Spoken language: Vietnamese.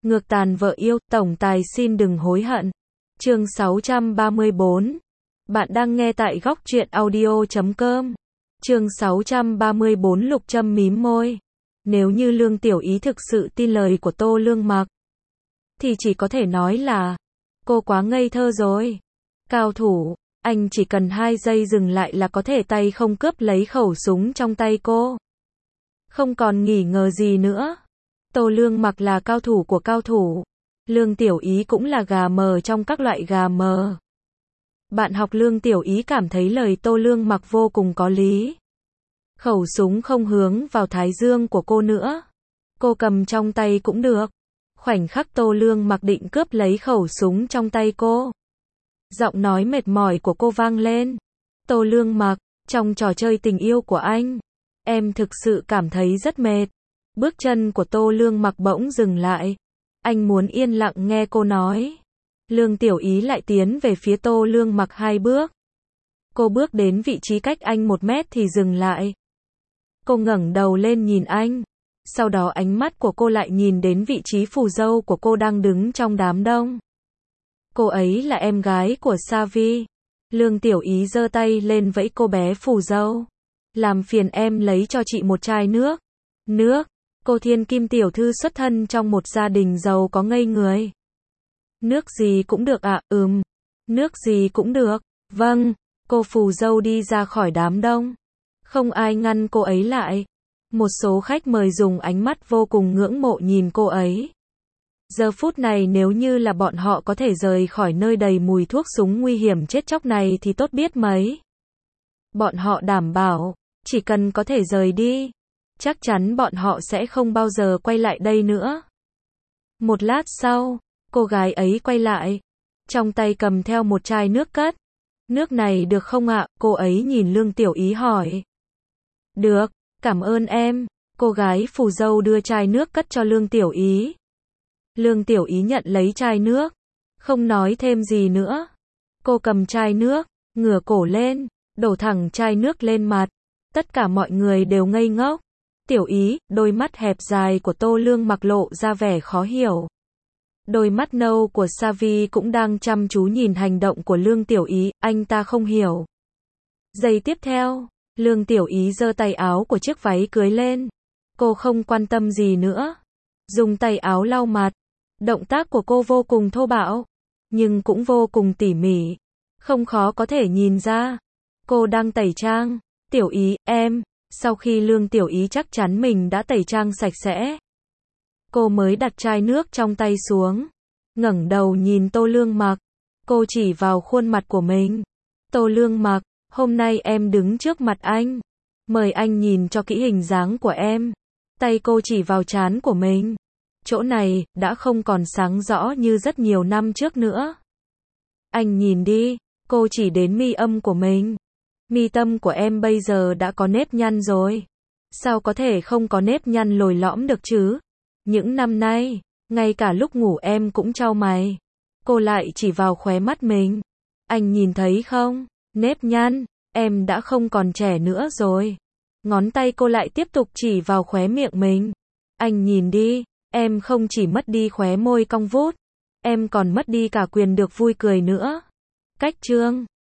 Ngược tàn vợ yêu, tổng tài xin đừng hối hận. Chương 634. Bạn đang nghe tại góc truyện audio.com. Chương 634 Lục Trâm mím môi. Nếu như Lương Tiểu Ý thực sự tin lời của Tô Lương Mặc, thì chỉ có thể nói là cô quá ngây thơ rồi. Cao thủ, anh chỉ cần 2 giây dừng lại là có thể tay không cướp lấy khẩu súng trong tay cô. Không còn nghi ngờ gì nữa. Tô Lương Mặc là cao thủ của cao thủ. Lương Tiểu Ý cũng là gà mờ trong các loại gà mờ. Bạn học Lương Tiểu Ý cảm thấy lời Tô Lương Mặc vô cùng có lý. Khẩu súng không hướng vào thái dương của cô nữa. Cô cầm trong tay cũng được. Khoảnh khắc Tô Lương Mặc định cướp lấy khẩu súng trong tay cô, giọng nói mệt mỏi của cô vang lên. Tô Lương Mặc, trong trò chơi tình yêu của anh, em thực sự cảm thấy rất mệt. Bước chân của Tô Lương Mặc bỗng dừng lại. Anh muốn yên lặng nghe cô nói. Lương Tiểu Ý lại tiến về phía Tô Lương Mặc 2 bước. Cô bước đến vị trí cách anh 1 mét thì dừng lại. Cô ngẩng đầu lên nhìn anh. Sau đó ánh mắt của cô lại nhìn đến vị trí phù dâu của cô đang đứng trong đám đông. Cô ấy là em gái của Savi. Lương Tiểu Ý giơ tay lên vẫy cô bé phù dâu. Làm phiền em lấy cho chị một chai nước. Nước? Cô thiên kim tiểu thư xuất thân trong một gia đình giàu có ngây người. Nước gì cũng được ạ, nước gì cũng được. Vâng, cô phù dâu đi ra khỏi đám đông. Không ai ngăn cô ấy lại. Một số khách mời dùng ánh mắt vô cùng ngưỡng mộ nhìn cô ấy. Giờ phút này nếu như là bọn họ có thể rời khỏi nơi đầy mùi thuốc súng nguy hiểm chết chóc này thì tốt biết mấy. Bọn họ đảm bảo, chỉ cần có thể rời đi, chắc chắn bọn họ sẽ không bao giờ quay lại đây nữa. Một lát sau, cô gái ấy quay lại, trong tay cầm theo một chai nước cất. Nước này được không ạ? Cô ấy nhìn Lương Tiểu Ý hỏi. Được, cảm ơn em. Cô gái phù dâu đưa chai nước cất cho Lương Tiểu Ý. Lương Tiểu Ý nhận lấy chai nước, không nói thêm gì nữa. Cô cầm chai nước, ngửa cổ lên, đổ thẳng chai nước lên mặt. Tất cả mọi người đều ngây ngốc. Tiểu Ý, đôi mắt hẹp dài của Tô Lương Mặc lộ ra vẻ khó hiểu. Đôi mắt nâu của Savi cũng đang chăm chú nhìn hành động của Lương Tiểu Ý, anh ta không hiểu. Giây tiếp theo, Lương Tiểu Ý giơ tay áo của chiếc váy cưới lên. Cô không quan tâm gì nữa. Dùng tay áo lau mặt. Động tác của cô vô cùng thô bạo, nhưng cũng vô cùng tỉ mỉ. Không khó có thể nhìn ra. Cô đang tẩy trang. Tiểu Ý, em. Sau khi Lương Tiểu Ý chắc chắn mình đã tẩy trang sạch sẽ, cô mới đặt chai nước trong tay xuống. Ngẩng đầu nhìn Tô Lương Mặc. Cô chỉ vào khuôn mặt của mình. Tô Lương Mặc, hôm nay em đứng trước mặt anh. Mời anh nhìn cho kỹ hình dáng của em. Tay cô chỉ vào trán của mình. Chỗ này, đã không còn sáng rõ như rất nhiều năm trước nữa. Anh nhìn đi, cô chỉ đến mi âm của mình. Mi tâm của em bây giờ đã có nếp nhăn rồi. Sao có thể không có nếp nhăn lồi lõm được chứ? Những năm nay, ngay cả lúc ngủ em cũng chau mày. Cô lại chỉ vào khóe mắt mình. Anh nhìn thấy không? Nếp nhăn, em đã không còn trẻ nữa rồi. Ngón tay cô lại tiếp tục chỉ vào khóe miệng mình. Anh nhìn đi, em không chỉ mất đi khóe môi cong vút, em còn mất đi cả quyền được vui cười nữa. Cách chương